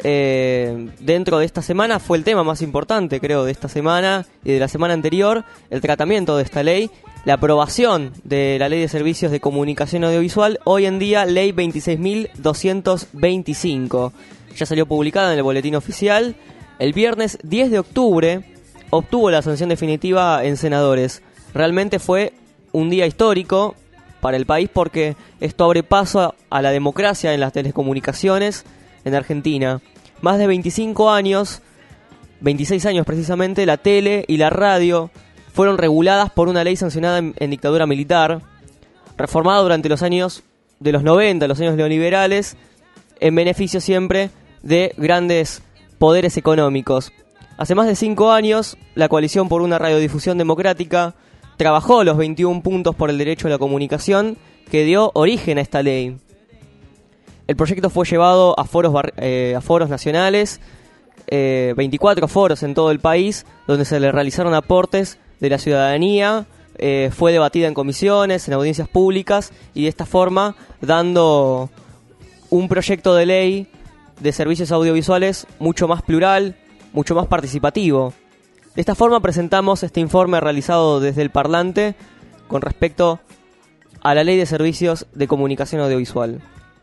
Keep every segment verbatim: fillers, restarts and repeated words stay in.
eh, dentro de esta semana fue el tema más importante, creo, de esta semana y de la semana anterior, el tratamiento de esta ley, la aprobación de la Ley de Servicios de Comunicación Audiovisual, hoy en día Ley veintiséis mil doscientos veinticinco. Ya salió publicada en el Boletín Oficial. El viernes diez de octubre obtuvo la sanción definitiva en senadores. Realmente fue un día histórico para el país porque esto abre paso a la democracia en las telecomunicaciones en Argentina. Más de veinticinco años, veintiséis años precisamente, la tele y la radio fueron reguladas por una ley sancionada en, en dictadura militar, reformada durante los años de los noventa, los años neoliberales, en beneficio siempre de grandes poderes económicos. Hace más de cinco años, la Coalición por una Radiodifusión Democrática trabajó los veintiún puntos por el derecho a la comunicación que dio origen a esta ley. El proyecto fue llevado a foros, bar- eh, a foros nacionales, eh, veinticuatro foros en todo el país, donde se le realizaron aportes de la ciudadanía, eh, fue debatida en comisiones, en audiencias públicas, y de esta forma dando un proyecto de ley de servicios audiovisuales mucho más plural, mucho más participativo. De esta forma presentamos este informe realizado desde el Parlante con respecto a la Ley de Servicios de Comunicación Audiovisual.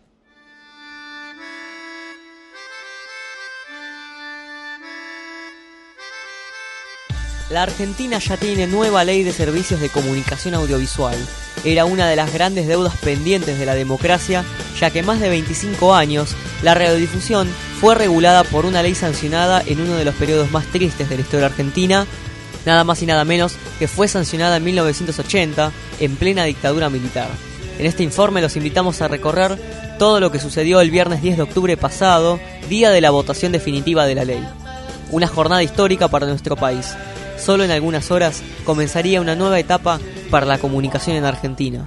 La Argentina ya tiene nueva Ley de Servicios de Comunicación Audiovisual. Era una de las grandes deudas pendientes de la democracia, ya que más de veinticinco años la radiodifusión fue regulada por una ley sancionada en uno de los periodos más tristes de la historia argentina, nada más y nada menos que fue sancionada en mil novecientos ochenta, en plena dictadura militar. En este informe los invitamos a recorrer todo lo que sucedió el viernes diez de octubre pasado, día de la votación definitiva de la ley. Una jornada histórica para nuestro país. Solo en algunas horas comenzaría una nueva etapa para la comunicación en Argentina.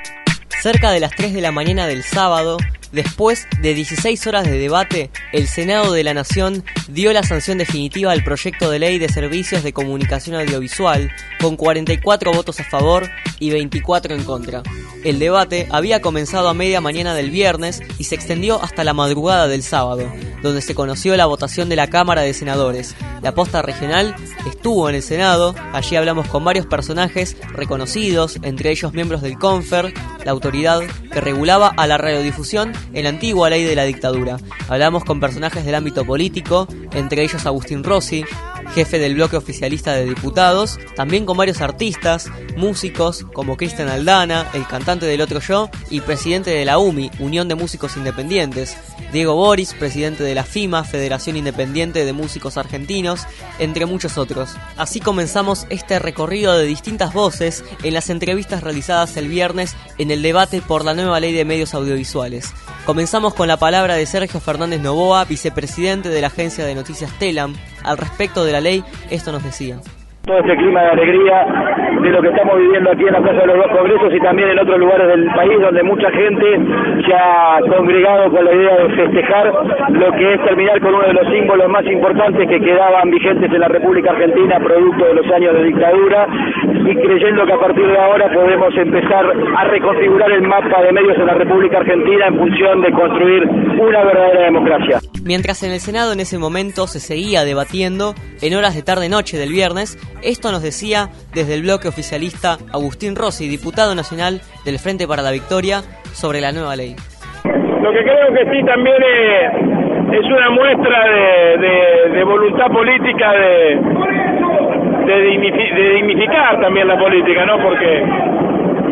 Cerca de las tres de la mañana del sábado, después de dieciséis horas de debate, el Senado de la Nación dio la sanción definitiva al proyecto de ley de servicios de comunicación audiovisual, con cuarenta y cuatro votos a favor y veinticuatro en contra. El debate había comenzado a media mañana del viernes y se extendió hasta la madrugada del sábado, donde se conoció la votación de la Cámara de Senadores. La posta regional estuvo en el Senado, allí hablamos con varios personajes reconocidos, entre ellos miembros del CONFER, la autoridad que regulaba a la radiodifusión en la antigua ley de la dictadura. Hablamos con personajes del ámbito político, entre ellos Agustín Rossi, jefe del bloque oficialista de diputados, también con varios artistas, músicos como Cristian Aldana, el cantante del Otro Yo, y presidente de la U M I, Unión de Músicos Independientes, Diego Boris, presidente de la FIMA, Federación Independiente de Músicos Argentinos, entre muchos otros. Así comenzamos este recorrido de distintas voces en las entrevistas realizadas el viernes en el debate por la nueva ley de medios audiovisuales. Comenzamos con la palabra de Sergio Fernández Novoa, vicepresidente de la agencia de noticias Telam. Al respecto de la ley, esto nos decía. Todo este clima de alegría de lo que estamos viviendo aquí en la Plaza de los Dos Congresos y también en otros lugares del país donde mucha gente se ha congregado con la idea de festejar lo que es terminar con uno de los símbolos más importantes que quedaban vigentes en la República Argentina producto de los años de dictadura, y creyendo que a partir de ahora podemos empezar a reconfigurar el mapa de medios en la República Argentina en función de construir una verdadera democracia. Mientras en el Senado en ese momento se seguía debatiendo, en horas de tarde-noche del viernes, esto nos decía desde el bloque oficialista Agustín Rossi, diputado nacional del Frente para la Victoria, sobre la nueva ley. Lo que creo que sí también es, es una muestra de, de, de voluntad política de, de, dignifi, de dignificar también la política, ¿no? Porque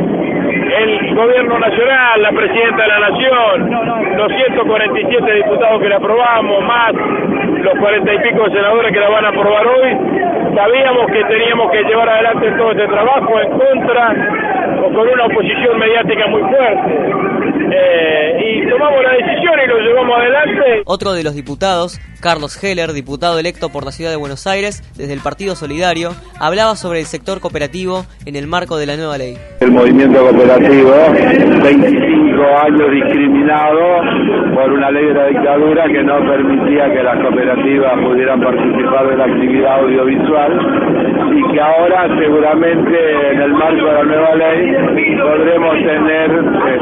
el gobierno nacional, la presidenta de la nación, los ciento cuarenta y siete diputados que la aprobamos, más los cuarenta y pico de senadores que la van a aprobar hoy, sabíamos que teníamos que llevar adelante todo este trabajo en contra o con una oposición mediática muy fuerte. Eh, y tomamos la decisión y lo llevamos adelante. Otro de los diputados, Carlos Heller, diputado electo por la Ciudad de Buenos Aires desde el Partido Solidario, hablaba sobre el sector cooperativo en el marco de la nueva ley. El movimiento cooperativo, veinticinco años discriminado por una ley de la dictadura que no permitía que las cooperativas pudieran participar de la actividad audiovisual, y que ahora seguramente en el marco de la nueva ley podremos tener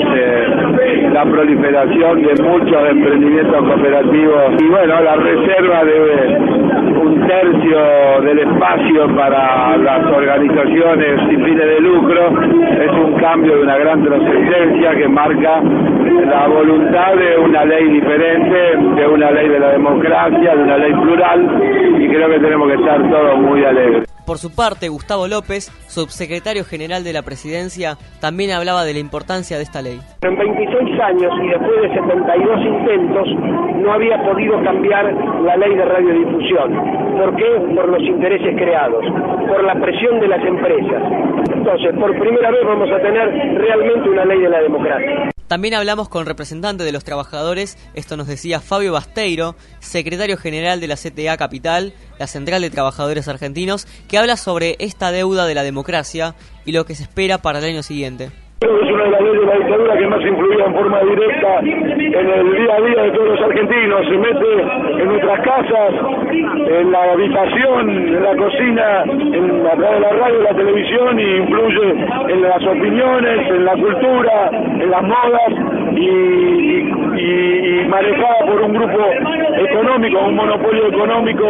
este, la proliferación de muchos emprendimientos cooperativos y bueno, la reserva de un tercio del espacio para las organizaciones sin fines de lucro es un cambio de una gran trascendencia que marca la voluntad de una ley diferente, de una ley de la democracia, de una ley plural, y creo que tenemos que estar todos muy alegres. Por su parte, Gustavo López, subsecretario general de la Presidencia, también hablaba de la importancia de esta ley. En veintiséis años y después de setenta y dos intentos no había podido cambiar la ley de radiodifusión. ¿Por qué? Por los intereses creados, por la presión de las empresas. Entonces, por primera vez vamos a tener realmente una ley de la democracia. También hablamos con representantes de los trabajadores, esto nos decía Fabio Basteiro, secretario general de la C T A Capital, la Central de Trabajadores Argentinos, que habla sobre esta deuda de la democracia y lo que se espera para el año siguiente. Creo que es una de las leyes de la dictadura que más influía en forma directa en el día a día de todos los argentinos. Se mete en nuestras casas, en la habitación, en la cocina, en, a través de la radio y la televisión, y influye en las opiniones, en la cultura, en las modas, y, y, y, y manejada por un grupo económico, un monopolio económico,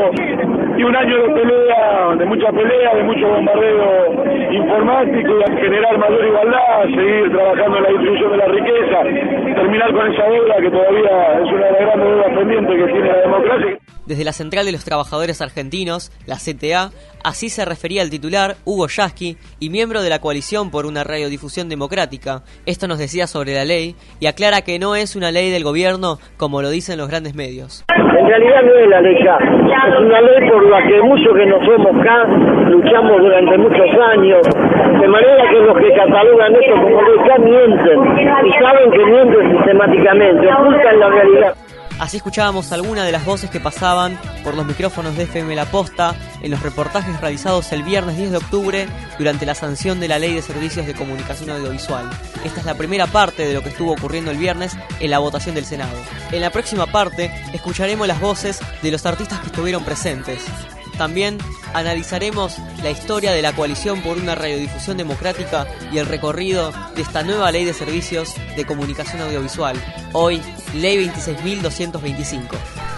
y un año de pelea, de mucha pelea, de mucho bombardeo informático, y a generar mayor igualdad, seguir trabajando en la distribución de la riqueza, terminar con esa deuda que todavía es una de las grandes deudas pendientes que tiene la democracia. Desde la Central de los Trabajadores Argentinos, la C T A, así se refería el titular Hugo Yasky, y miembro de la Coalición por una Radiodifusión Democrática. Esto nos decía sobre la ley y aclara que no es una ley del gobierno como lo dicen los grandes medios. En realidad no es la ley K, es una ley por la que muchos que no somos K luchamos durante muchos años, de manera que los que catalogan esto como ley K mienten, y saben que mienten sistemáticamente, ocultan la realidad. Así escuchábamos algunas de las voces que pasaban por los micrófonos de F M La Posta en los reportajes realizados el viernes diez de octubre durante la sanción de la Ley de Servicios de Comunicación Audiovisual. Esta es la primera parte de lo que estuvo ocurriendo el viernes en la votación del Senado. En la próxima parte escucharemos las voces de los artistas que estuvieron presentes. También analizaremos la historia de la Coalición por una Radiodifusión Democrática y el recorrido de esta nueva Ley de Servicios de Comunicación Audiovisual, hoy Ley veintiséis mil doscientos veinticinco.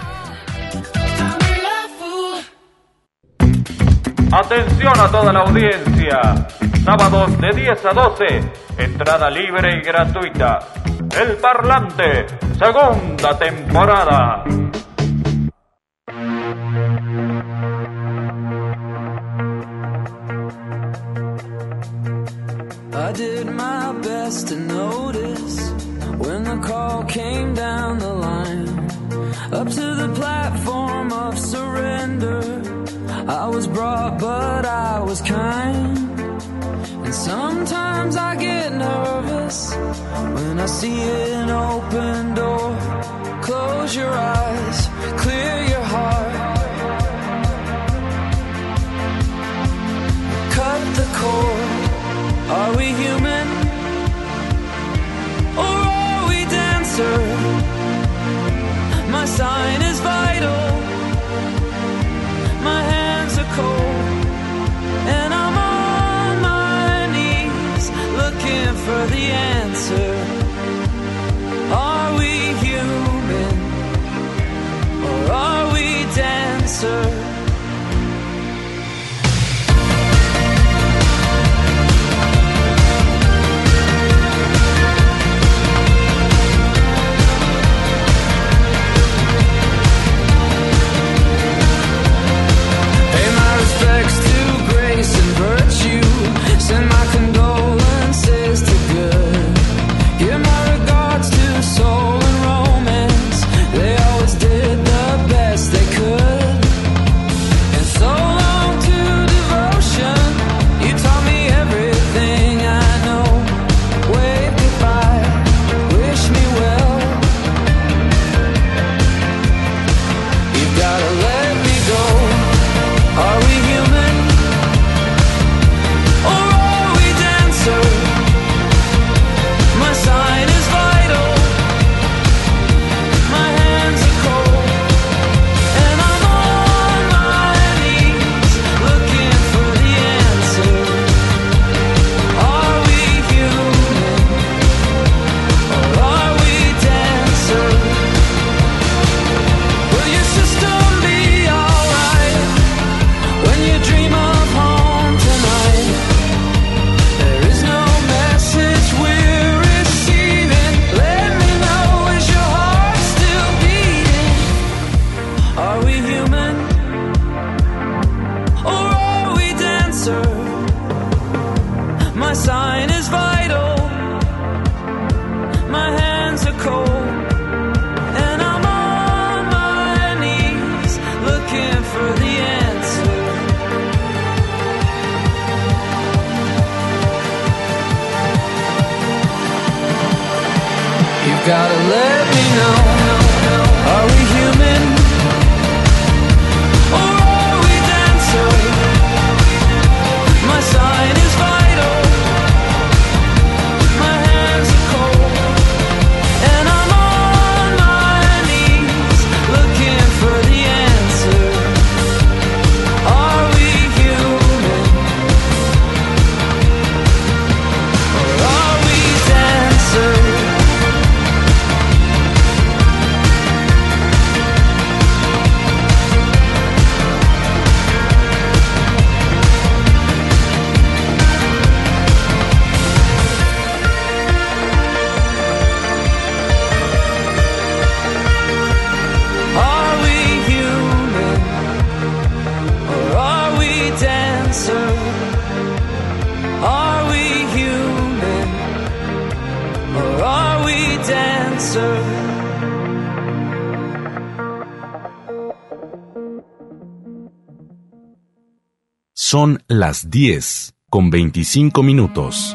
Atención a toda la audiencia, sábados de diez a doce, entrada libre y gratuita. El Parlante, segunda temporada. I did my best to notice when the call came down the line, up to the platform of surrender. I was brought, but I was kind. And sometimes I get nervous when I see an open door. Close your eyes, clear your heart, cut the cord. Are we human, or are we dancer? My sign is vital, my hands are cold, and I'm on my knees looking for the answer. Are we human, or are we dancer? Send my condolences to good. Give my regards to soul and romance. They always did the best they could. Son las diez con veinticinco minutos.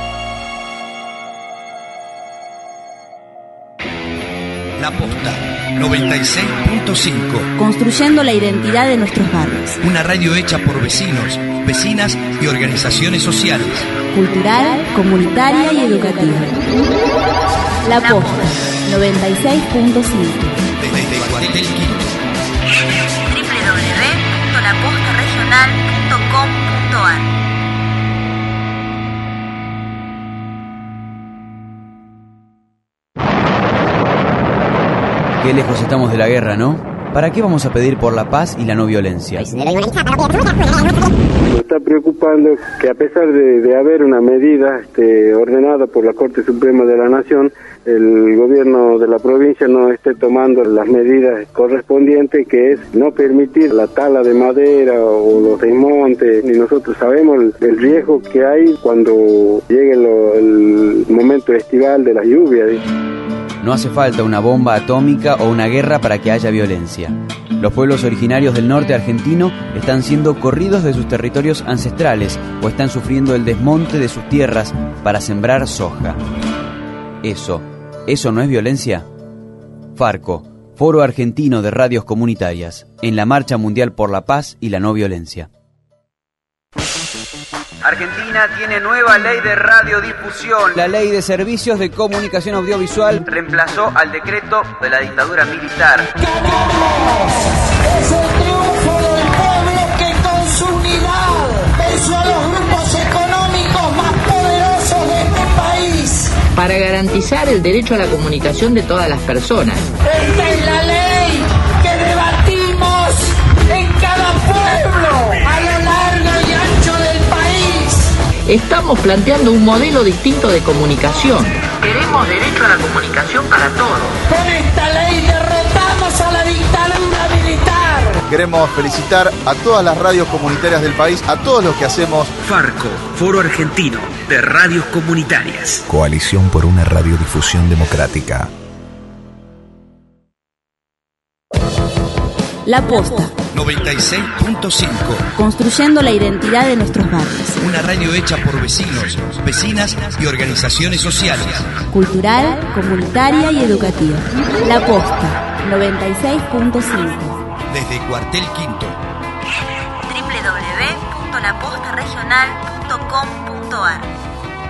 La Posta. noventa y seis punto cinco. Construyendo la identidad de nuestros barrios. Una radio hecha por vecinos, vecinas y organizaciones sociales. Cultural, comunitaria y educativa. La Posta, noventa y seis punto cinco. Desde el cuartel quinto. doble u doble u doble u punto la posta regional punto com punto a r. Qué lejos estamos de la guerra, ¿no? ¿Para qué vamos a pedir por la paz y la no violencia? Me está preocupando que a pesar de, de haber una medida este, ordenada por la Corte Suprema de la Nación, el gobierno de la provincia no esté tomando las medidas correspondientes, que es no permitir la tala de madera o los desmontes. Y nosotros sabemos el, el riesgo que hay cuando llegue lo, el momento estival de las lluvias. No hace falta una bomba atómica o una guerra para que haya violencia. Los pueblos originarios del norte argentino están siendo corridos de sus territorios ancestrales o están sufriendo el desmonte de sus tierras para sembrar soja. Eso, ¿eso no es violencia? Farco, Foro Argentino de Radios Comunitarias, en la Marcha Mundial por la Paz y la No Violencia. Argentina tiene nueva ley de radiodifusión. La ley de servicios de comunicación audiovisual reemplazó al decreto de la dictadura militar. ¡Ganamos! Es el triunfo del pueblo que con su unidad venció a los grupos económicos más poderosos de este país. Para garantizar el derecho a la comunicación de todas las personas. Esta es la ley que debatimos en cada pueblo a lo largo y ancho del país. Estamos planteando un modelo distinto de comunicación. Queremos derecho a la comunicación para todos. Con esta ley derrotamos a la dictadura militar. Queremos felicitar a todas las radios comunitarias del país, a todos los que hacemos Farco, Foro Argentino de Radios Comunitarias. Coalición por una radiodifusión democrática. La Posta. noventa y seis punto cinco. Construyendo la identidad de nuestros barrios. Una radio hecha por vecinos, vecinas y organizaciones sociales. Cultural, comunitaria y educativa. La Posta, noventa y seis punto cinco. Desde Cuartel Quinto. doble u doble u doble u punto la posta regional punto com punto a r.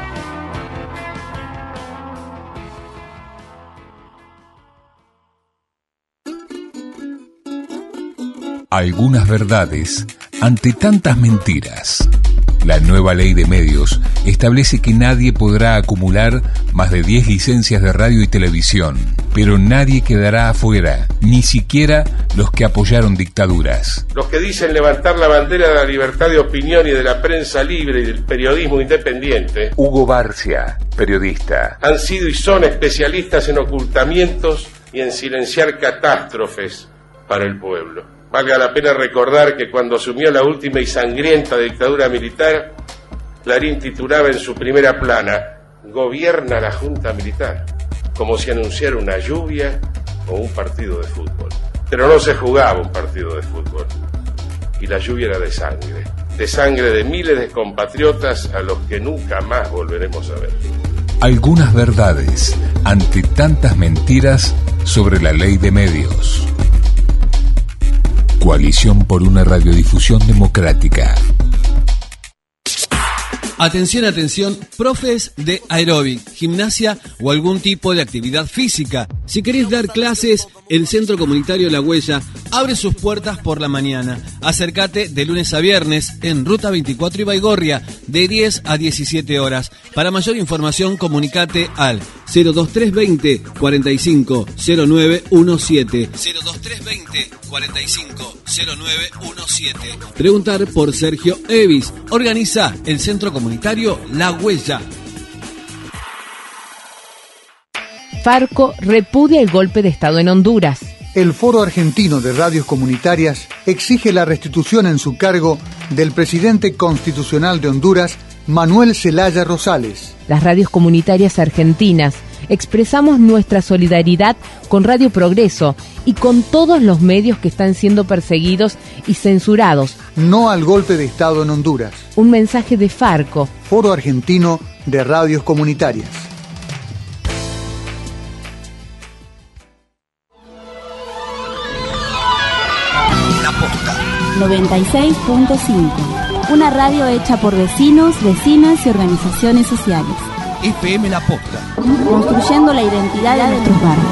Algunas verdades ante tantas mentiras. La nueva ley de medios establece que nadie podrá acumular más de diez licencias de radio y televisión, pero nadie quedará afuera, ni siquiera los que apoyaron dictaduras. Los que dicen levantar la bandera de la libertad de opinión y de la prensa libre y del periodismo independiente. Hugo Barcia, periodista. Han sido y son especialistas en ocultamientos y en silenciar catástrofes para el pueblo. Valga la pena recordar que cuando asumió la última y sangrienta dictadura militar, Clarín titulaba en su primera plana: "Gobierna la Junta Militar", como si anunciara una lluvia o un partido de fútbol. Pero no se jugaba un partido de fútbol, y la lluvia era de sangre, de sangre de miles de compatriotas a los que nunca más volveremos a ver. Algunas verdades ante tantas mentiras sobre la ley de medios. Coalición por una radiodifusión democrática. Atención, atención, profes de aeróbic, gimnasia o algún tipo de actividad física. Si querés dar clases, el Centro Comunitario La Huella abre sus puertas por la mañana. Acércate de lunes a viernes en Ruta veinticuatro y Baigorria, de diez a diecisiete horas. Para mayor información, comunicate al cero dos tres veinte cuarenta y cinco cero nueve diecisiete. cero dos tres veinte cuarenta y cinco cero nueve diecisiete. Preguntar por Sergio Evis. Organiza el Centro Comunitario La Huella. Farco repudia el golpe de Estado en Honduras. El Foro Argentino de Radios Comunitarias exige la restitución en su cargo del presidente constitucional de Honduras, Manuel Zelaya Rosales. Las radios comunitarias argentinas expresamos nuestra solidaridad con Radio Progreso y con todos los medios que están siendo perseguidos y censurados. No al golpe de Estado en Honduras. Un mensaje de Farco, Foro Argentino de Radios Comunitarias. noventa y seis punto cinco. Una radio hecha por vecinos, vecinas y organizaciones sociales. F M La Posta. Construyendo la identidad de nuestros barrios.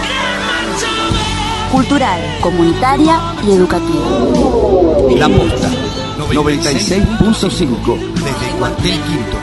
Cultural, comunitaria y educativa. La Posta. noventa y seis punto cinco. Desde el Cuartel Quinto.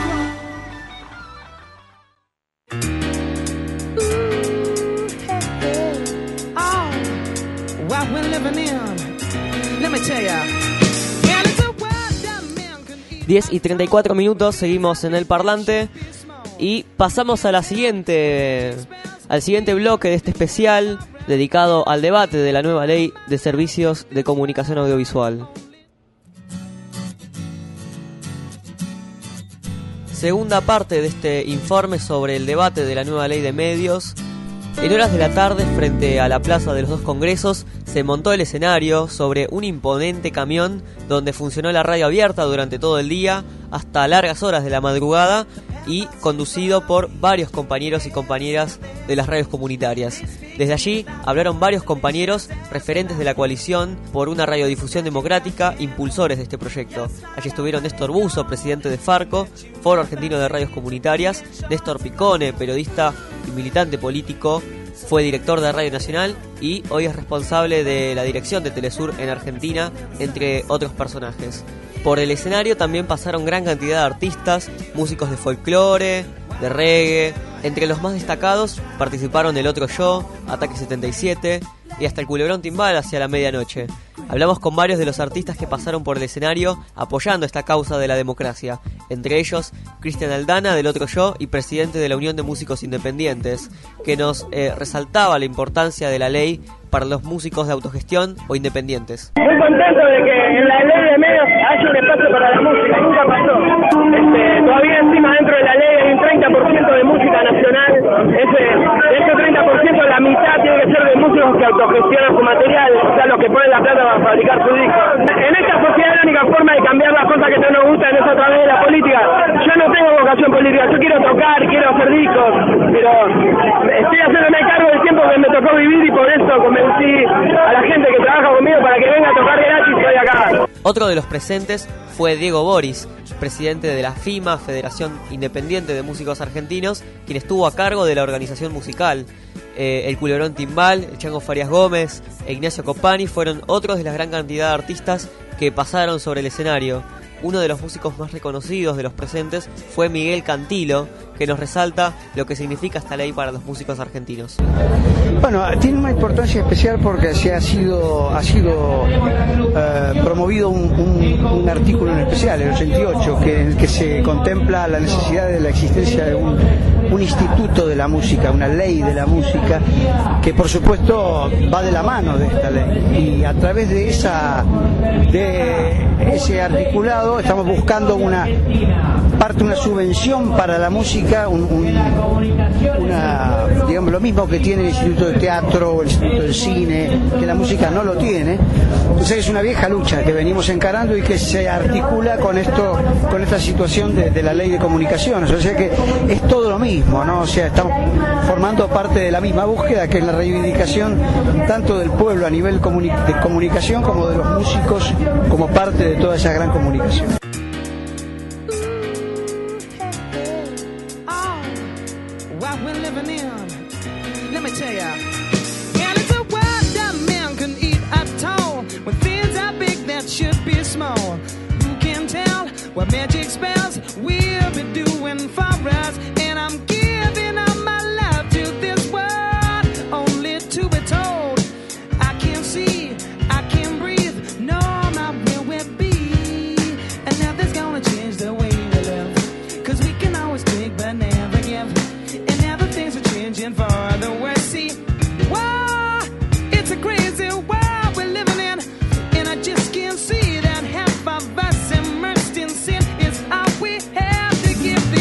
diez y treinta y cuatro minutos, seguimos en el parlante y pasamos a la siguiente, al siguiente bloque de este especial dedicado al debate de la nueva ley de servicios de comunicación audiovisual. Segunda parte de este informe sobre el debate de la nueva ley de medios. En horas de la tarde, frente a la Plaza de los Dos Congresos, se montó el escenario sobre un imponente camión donde funcionó la radio abierta durante todo el día hasta largas horas de la madrugada y conducido por varios compañeros y compañeras de las radios comunitarias. Desde allí hablaron varios compañeros referentes de la coalición por una radiodifusión democrática, impulsores de este proyecto. Allí estuvieron Néstor Buzo, presidente de Farco, Foro Argentino de Radios Comunitarias, Néstor Picone, periodista y militante político, fue director de Radio Nacional y hoy es responsable de la dirección de Telesur en Argentina, entre otros personajes. Por el escenario también pasaron gran cantidad de artistas, músicos de folclore, de reggae. Entre los más destacados participaron El Otro Yo, Ataque setenta y siete y hasta el Culebrón Timbal hacia la medianoche. Hablamos con varios de los artistas que pasaron por el escenario apoyando esta causa de la democracia, entre ellos Cristian Aldana del Otro Yo y presidente de la Unión de Músicos Independientes, que nos eh, resaltaba la importancia de la ley para los músicos de autogestión o independientes. Muy contento de que en la ley de medios haya un espacio para la música, nunca pasó. Este, todavía encima dentro de la ley hay un treinta por ciento de música nacional. Ese, de ese treinta por ciento la mitad tiene que ser de músicos que autogestionan su material, o sea, los que ponen la plata para fabricar su disco. En esta sociedad la única forma de cambiar las cosas que no nos gustan es a través de la política. Yo no tengo vocación política, yo quiero tocar, quiero hacer discos, pero estoy haciéndome cargo del tiempo que me tocó vivir y por eso convencí a la gente que trabaja conmigo para que venga a tocar gratis hoy acá. Otro de los presentes fue Diego Boris, presidente de la FIMA, Federación Independiente de Músicos Argentinos, quien estuvo a cargo de la organización musical. Eh, el Culebrón Timbal, el Chango Farias Gómez e Ignacio Copani fueron otros de la gran cantidad de artistas que pasaron sobre el escenario. Uno de los músicos más reconocidos de los presentes fue Miguel Cantilo, que nos resalta lo que significa esta ley para los músicos argentinos. Bueno, tiene una importancia especial porque se ha sido ha sido eh, promovido un, un, un artículo en especial, el ochenta y ocho, que, en el que se contempla la necesidad de la existencia de un, un instituto de la música, una ley de la música, que por supuesto va de la mano de esta ley. Y a través de esa de ese articulado estamos buscando una parte, una subvención para la música, un, un, una, digamos, lo mismo que tiene el Instituto de Teatro o el Instituto del Cine, que la música no lo tiene. Entonces es una vieja lucha que venimos encarando y que se articula con esto, con esta situación de, de la ley de comunicaciones. O sea que es todo lo mismo, ¿no? O sea, estamos formando parte de la misma búsqueda, que es la reivindicación tanto del pueblo a nivel comuni- de comunicación como de los músicos como parte de toda esa gran comunicación. What magic spells we'll be doing for us, and I'm giving up my love to this world, only to be told I can't see, I can't breathe, no, not where we'll be, and nothing's gonna change the way we live, cause we can always take but never give, and now the things are changing for the worse. See, whoa, it's a crazy world we're living in, and I just can't see that half of us immersed in sin is all we have to give.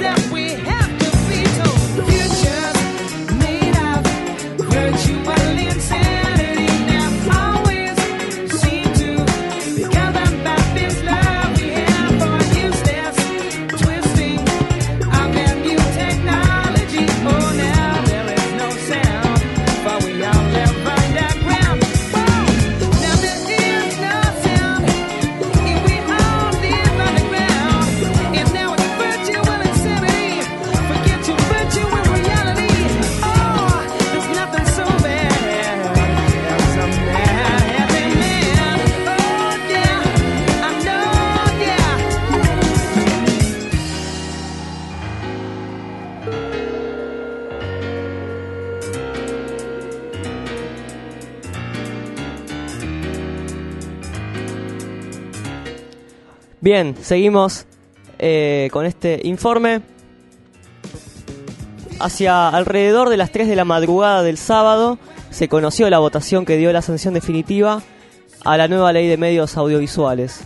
Bien, seguimos eh, con este informe. Hacia alrededor de las tres de la madrugada del sábado se conoció la votación que dio la sanción definitiva a la nueva ley de medios audiovisuales.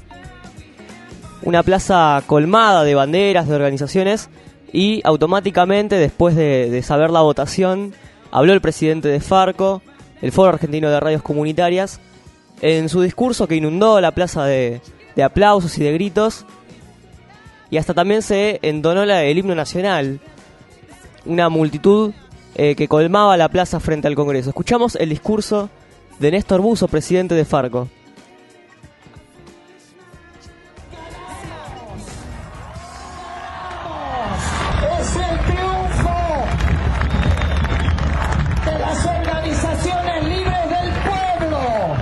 Una plaza colmada de banderas, de organizaciones, y automáticamente, después de, de saber la votación, habló el presidente de Farco, el Foro Argentino de Radios Comunitarias, en su discurso que inundó la plaza de, de aplausos y de gritos, y hasta también se entonó la, el himno nacional, una multitud eh, que colmaba la plaza frente al Congreso. Escuchamos el discurso de Néstor Buzo, presidente de Farco. Es el triunfo de las organizaciones libres del pueblo.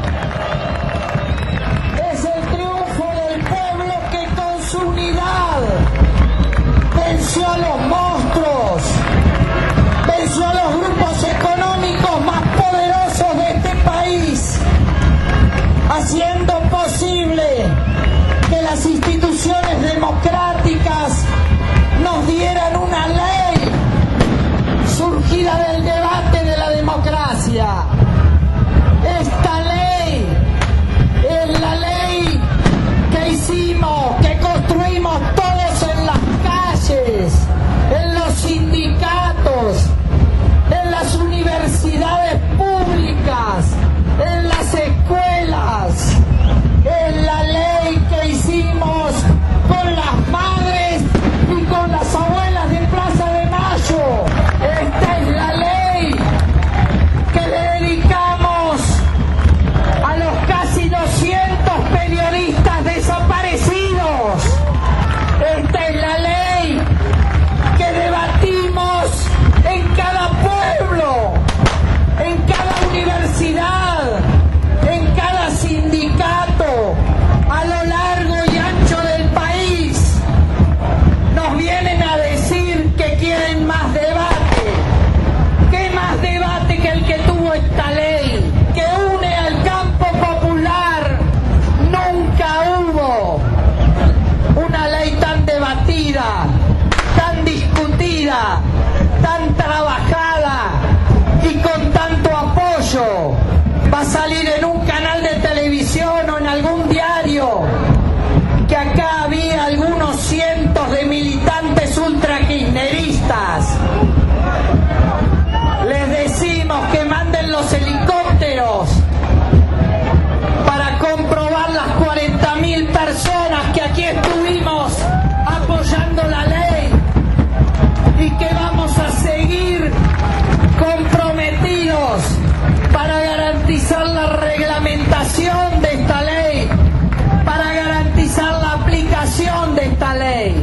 Es el triunfo del pueblo que con su unidad venció a los monstruos, venció a los grupos económicos más poderosos de este país, haciendo posible que las instituciones democráticas nos dieran una ley surgida del debate de la democracia. Esta ley es la ley que hicimos, que construimos todos en las calles, en los sindicatos, en las universidades públicas, en las escuelas. Es la ley que hicimos con las madres y con las abuelas de Plaza de Mayo. Esta es la ley que le dedicamos a los casi doscientos periodistas desaparecidos. Esta es la ley que debatimos en cada pueblo, en cada universidad, en cada sindicato, a lo largo y ancho del país. Nos vienen a decir que quieren más debate. ¿Qué más debate que el que tuvo esta ley? Que une al campo popular. Nunca hubo una ley tan debatida, tan discutida, tan trabajada y con tanto apoyo. Va a salir en un canal de televisión o en algún diario que acá había algunos cientos de militantes ultra-kirchneristas. Les decimos que manden los helicópteros para comprobar las cuarenta mil personas que aquí estuvimos apoyando la ley y que vamos a seguir comprometidos para garantizar la reglamentación de esta ley, para garantizar la aplicación de esta ley.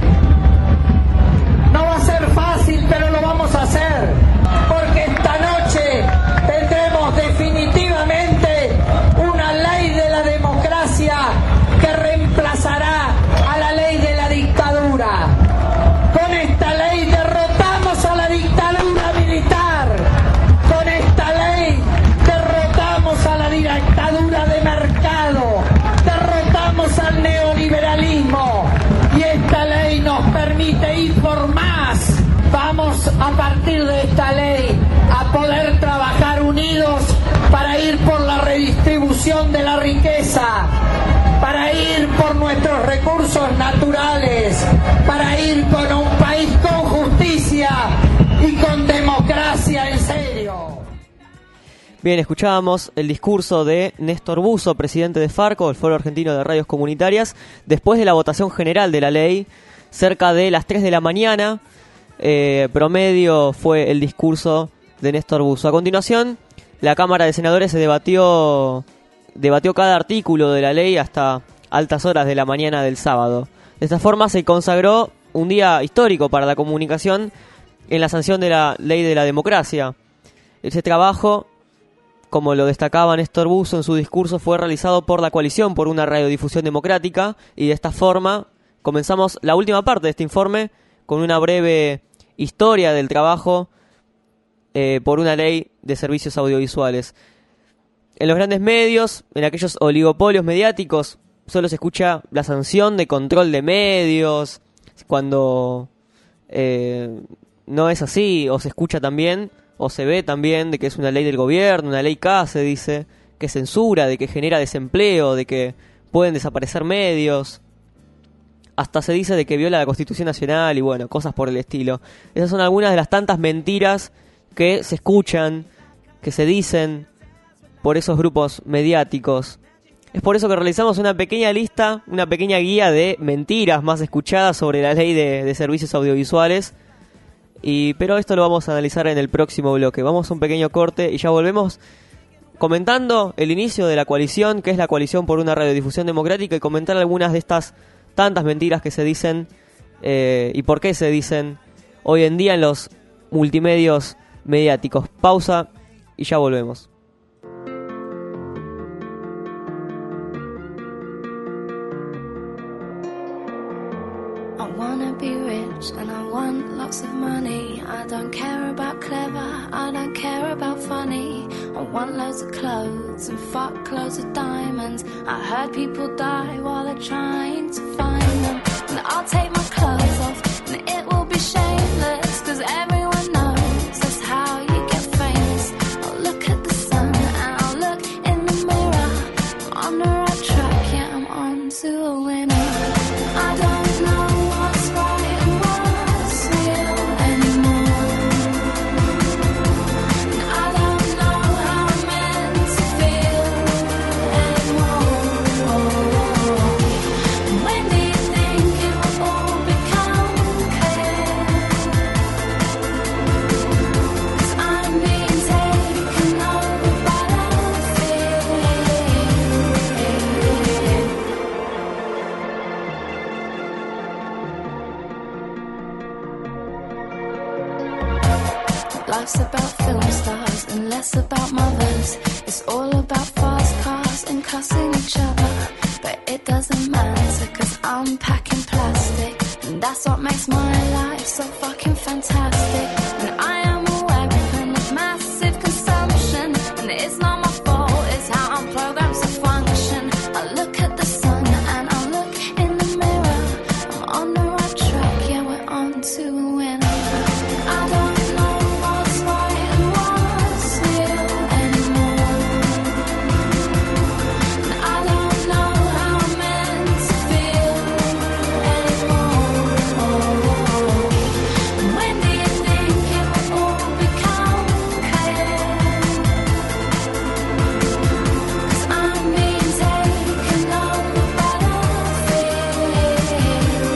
No va a ser fácil, pero lo vamos a hacer, porque esta noche tendremos definitivamente una ley de la democracia que reemplazará a la ley de la dictadura. Con esta ley derrotamos a la dictadura militar. Con esta ley derrotamos a la dictadura de mercado, derrotamos al neoliberalismo, y esta ley nos permite ir por más. Vamos a partir de esta ley a poder trabajar unidos para ir por la redistribución de la riqueza, para ir por nuestros recursos naturales, para ir por un país con justicia y con democracia en serio. Bien, escuchábamos el discurso de Néstor Buzo, presidente de Farco, el Foro Argentino de Radios Comunitarias, después de la votación general de la ley, cerca de las tres de la mañana, eh, promedio fue el discurso de Néstor Buzo. A continuación, la Cámara de Senadores se debatió, debatió cada artículo de la ley hasta altas horas de la mañana del sábado. De esta forma se consagró un día histórico para la comunicación en la sanción de la ley de la democracia. Ese trabajo, como lo destacaba Néstor Buzo en su discurso, fue realizado por la Coalición por una Radiodifusión Democrática, y de esta forma comenzamos la última parte de este informe con una breve historia del trabajo eh, por una ley de servicios audiovisuales. En los grandes medios, en aquellos oligopolios mediáticos, solo se escucha la sanción de control de medios, cuando eh, no es así, o se escucha también o se ve también de que es una ley del gobierno, una ley K, se dice, que censura, de que genera desempleo, de que pueden desaparecer medios. Hasta se dice de que viola la Constitución Nacional y bueno, cosas por el estilo. Esas son algunas de las tantas mentiras que se escuchan, que se dicen por esos grupos mediáticos. Es por eso que realizamos una pequeña lista, una pequeña guía de mentiras más escuchadas sobre la ley de, de servicios audiovisuales. Y, pero esto lo vamos a analizar en el próximo bloque. Vamos a un pequeño corte y ya volvemos comentando el inicio de la coalición, que es la Coalición por una Radiodifusión Democrática, y comentar algunas de estas tantas mentiras que se dicen eh, y por qué se dicen hoy en día en los multimedios mediáticos. Pausa y ya volvemos. And I want lots of money. I don't care about clever, I don't care about funny. I want loads of clothes and fuck loads of diamonds. I heard people die while they're trying to find them. And I'll take my clothes off and it will be shameless, cause everyone knows that's how you get famous. I'll look at the sun and I'll look in the mirror. I'm on the right track, yeah, I'm on to a winner. I don't know what's right and what's real anymore. I don't know how I'm meant to feel anymore. When do you think it will all become clear? 'Cause I'm being taken over by the fear. Life's about film stars and less about mothers. It's all about fast cars and cussing each other. But it doesn't matter, cause I'm packing plastic, and that's what makes my life so fucking fantastic. And I am a weapon of massive consumption, and it's not my fault, it's how I'm programmed to function. I look at the sun and I look in the mirror. I'm on the right track, yeah, we're on to a winner. I don't know what's right and what's real anymore. And I don't know how I'm meant to feel anymore. When do you think it will all become clear? 'Cause I'm being taken over by the fear.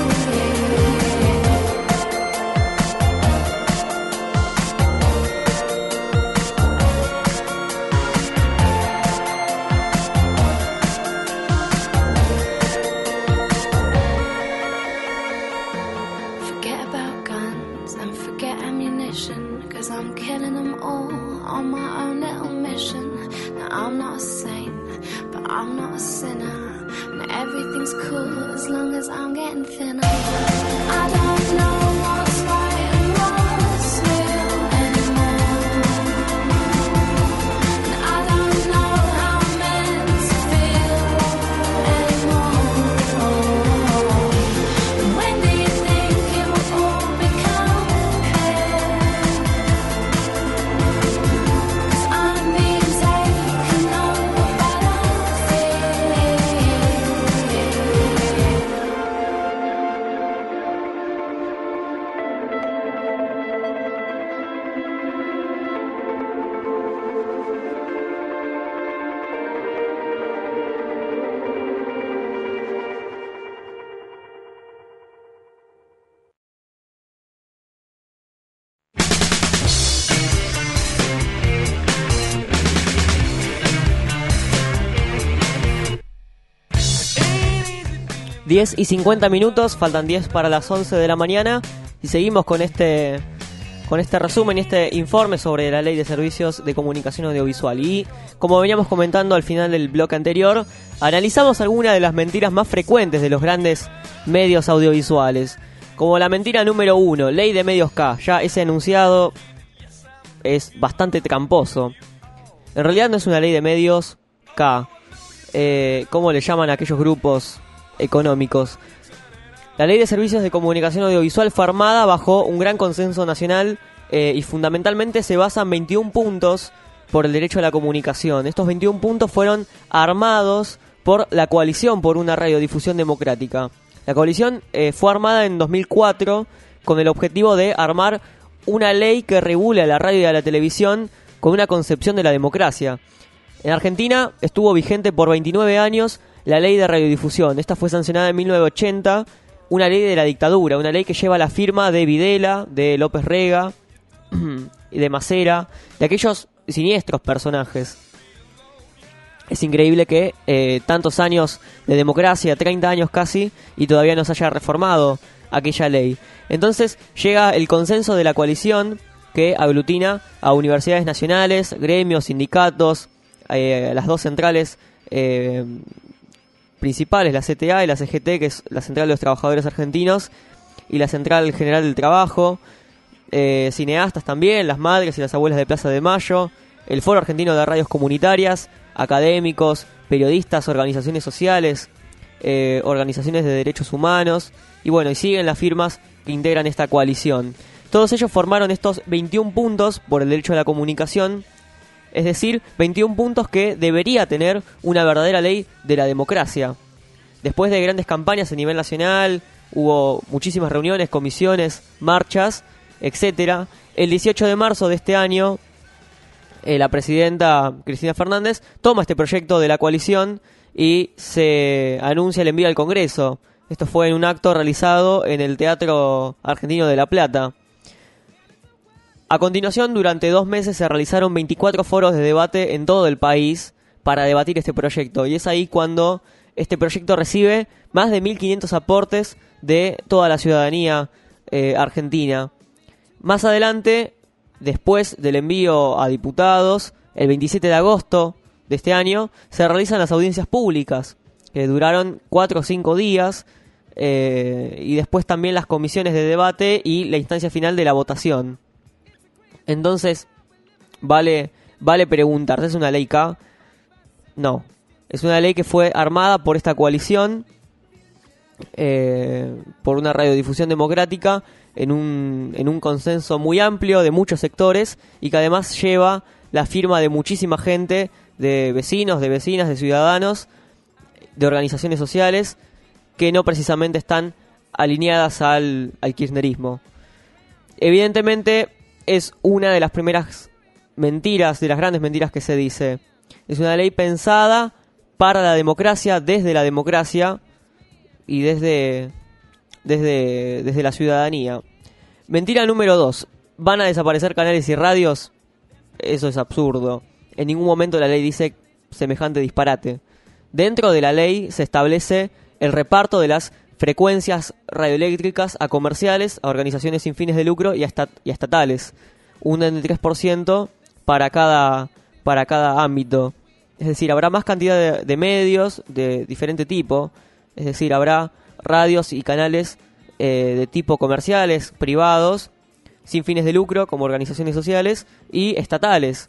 Forget about guns and forget ammunition, 'cause I'm killing them all on my own little mission. Now I'm not a saint, but I'm not a sinner, and everything's cool as long as I'm getting thinner. I don't know what's right and what's real anymore. And I don't know how I'm meant to feel anymore. When do you think it will all become clear? 'Cause I'm being taken over by the fear. diez y cincuenta minutos, faltan diez para las once de la mañana y seguimos con este con este resumen y este informe sobre la Ley de Servicios de Comunicación Audiovisual. Y como veníamos comentando al final del bloque anterior, analizamos algunas de las mentiras más frecuentes de los grandes medios audiovisuales, como la mentira número uno, Ley de Medios K. Ya ese enunciado es bastante tramposo. En realidad no es una ley de medios K, eh, como le llaman a aquellos grupos económicos. La Ley de Servicios de Comunicación Audiovisual fue armada bajo un gran consenso nacional eh, y fundamentalmente se basa en veintiún puntos por el derecho a la comunicación. Estos veintiún puntos fueron armados por la Coalición por una Radiodifusión Democrática. La coalición eh, fue armada en dos mil cuatro con el objetivo de armar una ley que regule a la radio y a la televisión con una concepción de la democracia. En Argentina estuvo vigente por veintinueve años la Ley de Radiodifusión. Esta fue sancionada en mil novecientos ochenta, una ley de la dictadura, una ley que lleva la firma de Videla, de López Rega y de Macera, de aquellos siniestros personajes. Es increíble que eh, tantos años de democracia, treinta años casi, y todavía no se haya reformado aquella ley. Entonces llega el consenso de la coalición que aglutina a universidades nacionales, gremios, sindicatos, eh, las dos centrales eh, principales, la C T A y la C G T, que es la Central de los Trabajadores Argentinos, y la Central General del Trabajo, eh, cineastas también, las madres y las abuelas de Plaza de Mayo, el Foro Argentino de Radios Comunitarias, académicos, periodistas, organizaciones sociales, eh, organizaciones de derechos humanos, y bueno, y siguen las firmas que integran esta coalición. Todos ellos formaron estos veintiún puntos por el derecho a la comunicación, es decir, veintiún puntos que debería tener una verdadera ley de la democracia. Después de grandes campañas a nivel nacional, hubo muchísimas reuniones, comisiones, marchas, etcétera. El dieciocho de marzo de este año, eh, la presidenta Cristina Fernández toma este proyecto de la coalición y se anuncia el envío al Congreso. Esto fue en un acto realizado en el Teatro Argentino de La Plata. A continuación, durante dos meses se realizaron veinticuatro foros de debate en todo el país para debatir este proyecto. Y es ahí cuando este proyecto recibe más de mil quinientos aportes de toda la ciudadanía eh, argentina. Más adelante, después del envío a diputados, el veintisiete de agosto de este año, se realizan las audiencias públicas, que duraron cuatro o cinco días, eh, y después también las comisiones de debate y la instancia final de la votación. Entonces, vale, vale preguntarse, ¿es una ley K? No, es una ley que fue armada por esta coalición, eh, por una radiodifusión democrática, en un, en un consenso muy amplio de muchos sectores, y que además lleva la firma de muchísima gente, de vecinos, de vecinas, de ciudadanos, de organizaciones sociales, que no precisamente están alineadas al, al kirchnerismo. Evidentemente, es una de las primeras mentiras, de las grandes mentiras que se dice. Es una ley pensada para la democracia, desde la democracia y desde, desde, desde la ciudadanía. Mentira número dos. ¿Van a desaparecer canales y radios? Eso es absurdo. En ningún momento la ley dice semejante disparate. Dentro de la ley se establece el reparto de las frecuencias radioeléctricas a comerciales, a organizaciones sin fines de lucro y a, estat- y a estatales. Un veintitrés por ciento para cada, para cada ámbito. Es decir, habrá más cantidad de, de medios de diferente tipo. Es decir, habrá radios y canales eh, de tipo comerciales, privados, sin fines de lucro, como organizaciones sociales, y estatales.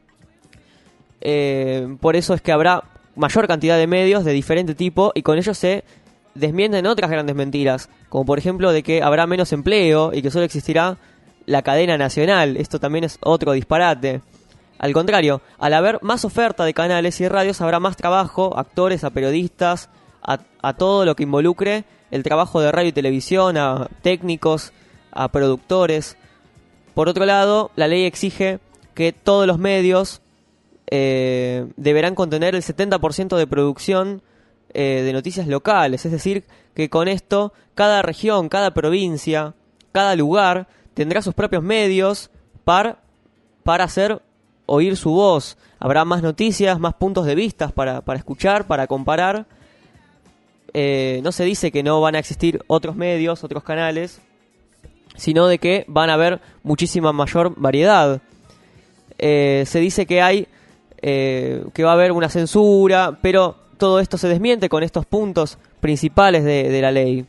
Eh, por eso es que habrá mayor cantidad de medios de diferente tipo, y con ello se desmienten otras grandes mentiras, como por ejemplo de que habrá menos empleo y que solo existirá la cadena nacional. Esto también es otro disparate. Al contrario, al haber más oferta de canales y radios, habrá más trabajo, actores, a periodistas, a, a todo lo que involucre el trabajo de radio y televisión, a técnicos, a productores. Por otro lado, la ley exige que todos los medios eh, deberán contener el setenta por ciento de producción Eh, de noticias locales, es decir, que con esto cada región, cada provincia, cada lugar tendrá sus propios medios para, para hacer oír su voz. Habrá más noticias, más puntos de vista para, para escuchar, para comparar. eh, no se dice que no van a existir otros medios, otros canales, sino de que van a haber muchísima mayor variedad. Eh, se dice que hay eh, que va a haber una censura, pero todo esto se desmiente con estos puntos principales de, de la ley.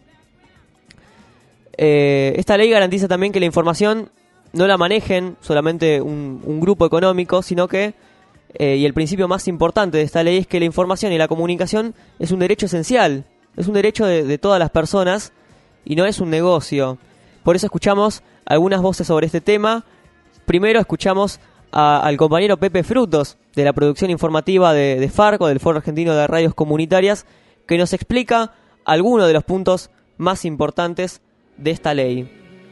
Eh, esta ley garantiza también que la información no la manejen solamente un, un grupo económico, sino que, eh, y el principio más importante de esta ley es que la información y la comunicación es un derecho esencial, es un derecho de, de todas las personas y no es un negocio. Por eso escuchamos algunas voces sobre este tema. Primero escuchamos a, al compañero Pepe Frutos, de la producción informativa de, de Farco, del Foro Argentino de Radios Comunitarias, que nos explica algunos de los puntos más importantes de esta ley.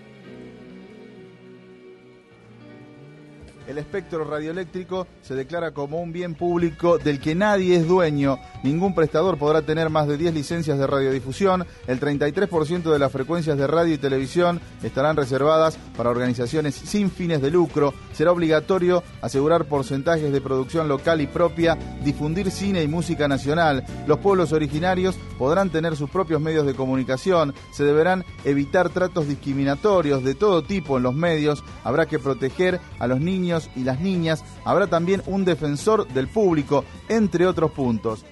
El espectro radioeléctrico se declara como un bien público del que nadie es dueño. Ningún prestador podrá tener más de diez licencias de radiodifusión. El treinta y tres por ciento de las frecuencias de radio y televisión estarán reservadas para organizaciones sin fines de lucro. Será obligatorio asegurar porcentajes de producción local y propia, difundir cine y música nacional. Los pueblos originarios podrán tener sus propios medios de comunicación. Se deberán evitar tratos discriminatorios de todo tipo en los medios. Habrá que proteger a los niños y las niñas. Habrá también un defensor del público, entre otros puntos.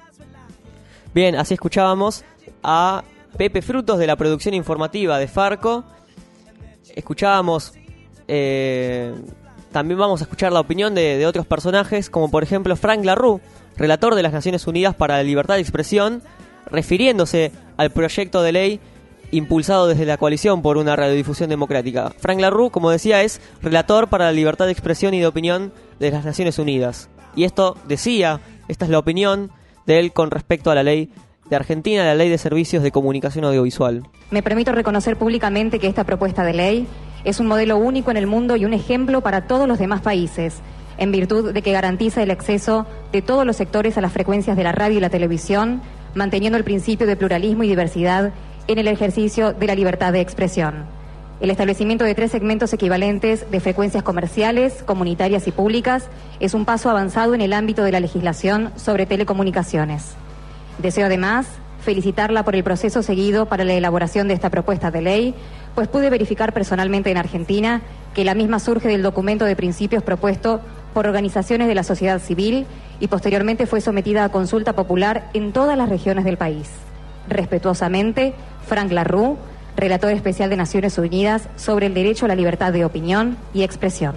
Bien, así escuchábamos a Pepe Frutos de la producción informativa de Farco. Escuchábamos, eh, también vamos a escuchar la opinión de, de otros personajes, como por ejemplo Frank LaRue, relator de las Naciones Unidas para la Libertad de Expresión, refiriéndose al proyecto de ley impulsado desde la Coalición por una Radiodifusión Democrática. Frank LaRue, como decía, es relator para la libertad de expresión y de opinión de las Naciones Unidas. Y esto decía, esta es la opinión de él con respecto a la ley de Argentina, la ley de servicios de comunicación audiovisual. Me permito reconocer públicamente que esta propuesta de ley es un modelo único en el mundo y un ejemplo para todos los demás países, en virtud de que garantiza el acceso de todos los sectores a las frecuencias de la radio y la televisión, manteniendo el principio de pluralismo y diversidad en el ejercicio de la libertad de expresión. El establecimiento de tres segmentos equivalentes de frecuencias comerciales, comunitarias y públicas es un paso avanzado en el ámbito de la legislación sobre telecomunicaciones. Deseo además felicitarla por el proceso seguido para la elaboración de esta propuesta de ley, pues pude verificar personalmente en Argentina que la misma surge del documento de principios propuesto por organizaciones de la sociedad civil y posteriormente fue sometida a consulta popular en todas las regiones del país. Respetuosamente, Frank LaRue, relator especial de Naciones Unidas sobre el derecho a la libertad de opinión y expresión.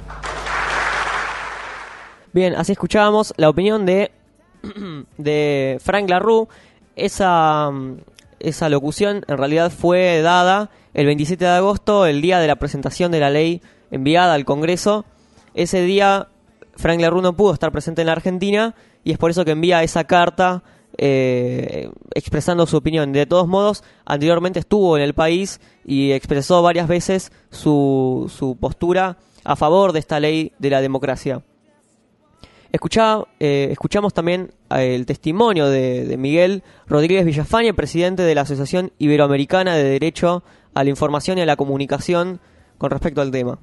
Bien, así escuchábamos la opinión de, de Frank LaRue. Esa, esa locución en realidad fue dada el veintisiete de agosto, el día de la presentación de la ley enviada al Congreso. Ese día Frank LaRue no pudo estar presente en la Argentina y es por eso que envía esa carta eh, expresando su opinión. De todos modos, anteriormente estuvo en el país y expresó varias veces su, su postura a favor de esta ley de la democracia. Escuchá, eh, escuchamos también el testimonio de, de Miguel Rodríguez Villafañe, presidente de la Asociación Iberoamericana de Derecho a la Información y a la Comunicación, con respecto al tema.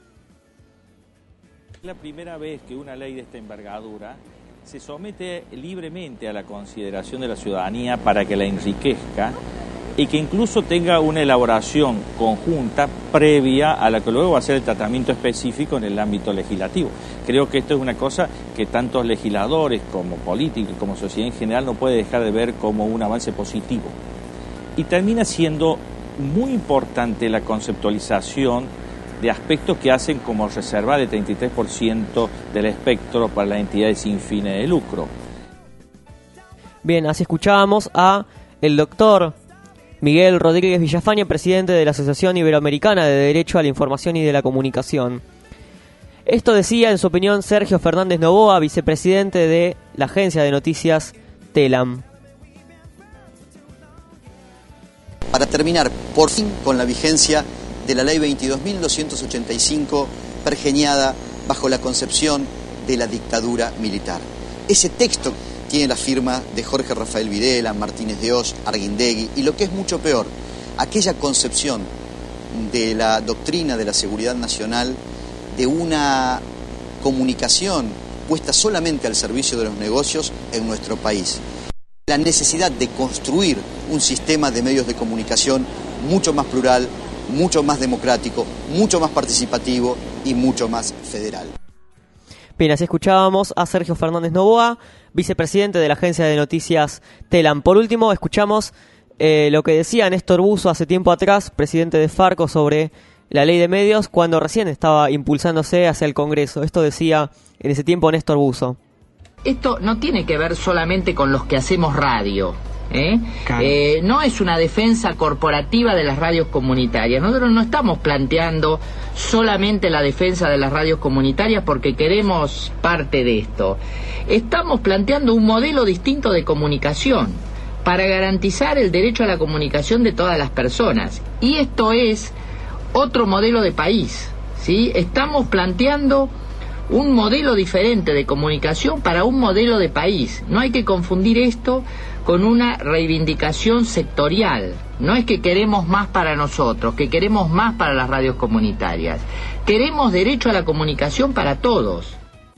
Es la primera vez que una ley de esta envergadura se somete libremente a la consideración de la ciudadanía para que la enriquezca y que incluso tenga una elaboración conjunta previa a la que luego va a ser el tratamiento específico en el ámbito legislativo. Creo que esto es una cosa que tantos legisladores como políticos, como sociedad en general, no puede dejar de ver como un avance positivo. Y termina siendo muy importante la conceptualización de aspectos que hacen como reservar el treinta y tres por ciento del espectro para las entidades sin fines de lucro. Bien, así escuchábamos a el doctor Miguel Rodríguez Villafañe, presidente de la Asociación Iberoamericana de Derecho a la Información y de la Comunicación. Esto decía en su opinión Sergio Fernández Novoa, vicepresidente de la agencia de noticias Telam. Para terminar, por fin, con la vigencia de la Ley veintidós mil doscientos ochenta y cinco, pergeñada bajo la concepción de la dictadura militar. Ese texto tiene la firma de Jorge Rafael Videla, Martínez de Oz, Arguindegui y, lo que es mucho peor, aquella concepción de la doctrina de la seguridad nacional de una comunicación puesta solamente al servicio de los negocios en nuestro país. la necesidad de construir un sistema de medios de comunicación mucho más plural, mucho más democrático, mucho más participativo y mucho más federal. Bien, así escuchábamos a Sergio Fernández Noboa, vicepresidente de la agencia de noticias Telam. Por último, escuchamos eh, lo que decía Néstor Buzo hace tiempo atrás, presidente de Farco, sobre la ley de medios, cuando recién estaba impulsándose hacia el Congreso. Esto decía en ese tiempo Néstor Buzo. Esto no tiene que ver solamente con los que hacemos radio. ¿Eh? Claro. Eh, no es una defensa corporativa de las radios comunitarias. Nosotros no estamos planteando solamente la defensa de las radios comunitarias porque queremos parte de esto. Estamos planteando un modelo distinto de comunicación para garantizar el derecho a la comunicación de todas las personas. Y esto es otro modelo de país, ¿sí? Estamos planteando un modelo diferente de comunicación para un modelo de país. No hay que confundir esto con una reivindicación sectorial. No es que queremos más para nosotros, que queremos más para las radios comunitarias. Queremos derecho a la comunicación para todos.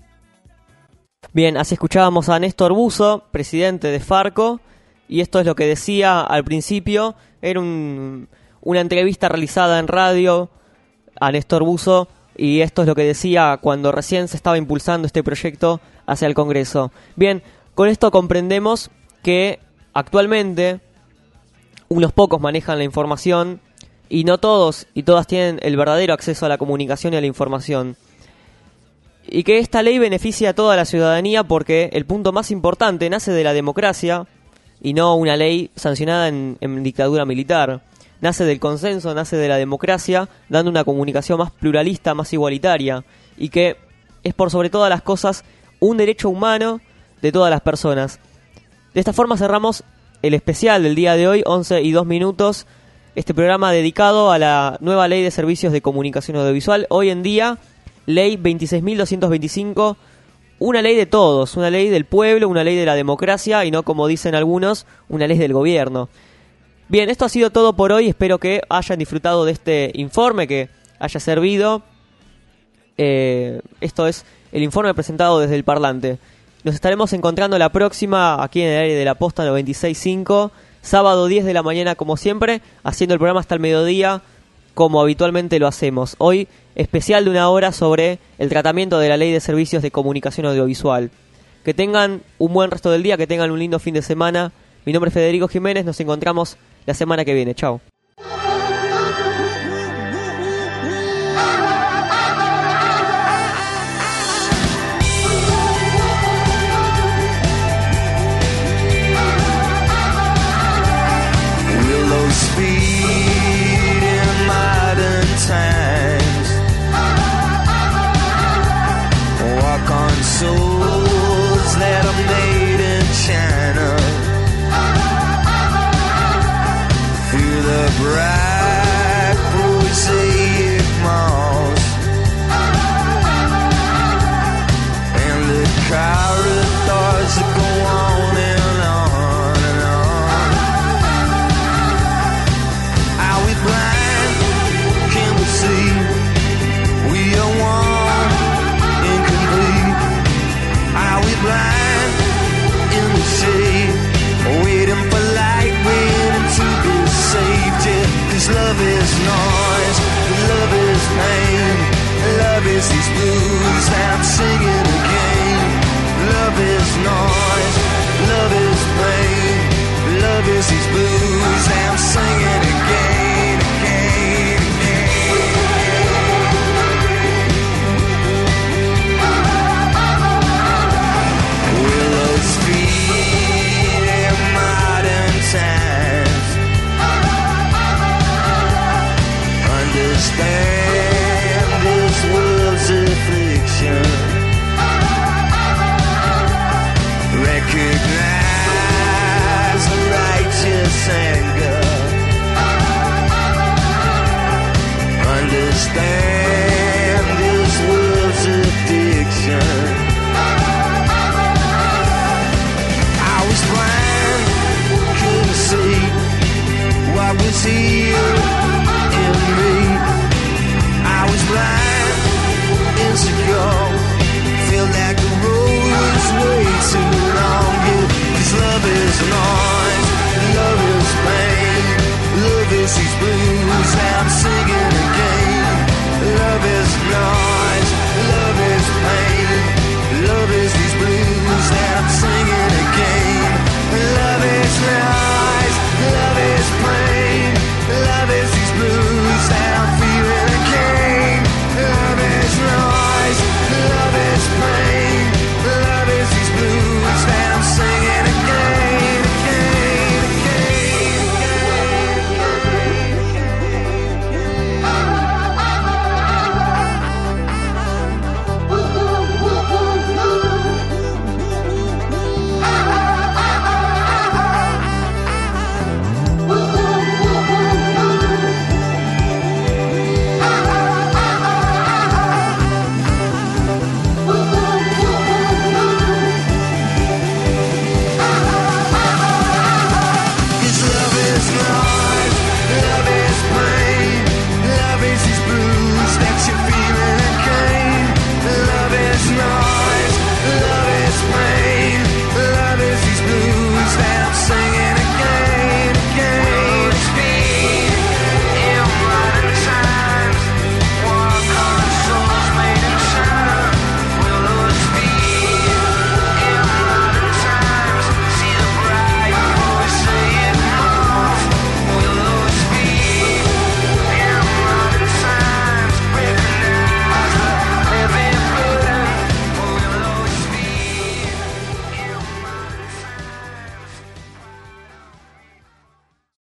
Bien, así escuchábamos a Néstor Buzo, presidente de Farco, y esto es lo que decía al principio. Era un, una entrevista realizada en radio a Néstor Buzo, y esto es lo que decía cuando recién se estaba impulsando este proyecto hacia el Congreso. Bien, con esto comprendemos que actualmente unos pocos manejan la información y no todos y todas tienen el verdadero acceso a la comunicación y a la información. Y que esta ley beneficia a toda la ciudadanía porque el punto más importante nace de la democracia y no una ley sancionada en, en dictadura militar. Nace del consenso, nace de la democracia, dando una comunicación más pluralista, más igualitaria, y que es por sobre todas las cosas un derecho humano de todas las personas. De esta forma cerramos el especial del día de hoy, once y dos minutos, este programa dedicado a la nueva Ley de Servicios de Comunicación Audiovisual. Hoy en día, Ley veintiséis mil doscientos veinticinco, una ley de todos, una ley del pueblo, una ley de la democracia y no, como dicen algunos, una ley del gobierno. Bien, esto ha sido todo por hoy. Espero que hayan disfrutado de este informe, que haya servido. Eh, esto es el informe presentado desde el Parlante. Nos estaremos encontrando la próxima aquí en el aire de la Posta noventa y seis punto cinco, sábado diez de la mañana como siempre, haciendo el programa hasta el mediodía como habitualmente lo hacemos. Hoy especial de una hora sobre el tratamiento de la Ley de Servicios de Comunicación Audiovisual. Que tengan un buen resto del día, que tengan un lindo fin de semana. Mi nombre es Federico Jiménez, nos encontramos la semana que viene. Chao. Souls that are made in China, through the bright prosaic malls and the corridors that go on and on and on. Are we blind? Can we see? We are one, incomplete. Are we blind in the shade, waiting for light, waiting to be saved? Yeah, 'cause love is noise, love is pain, love is these blues I'm singing again. Love is noise, love is pain, love is these blues I'm singing again, again, again. Willow's feet in modern times, understand this world's affliction, recognize the righteous anger, understand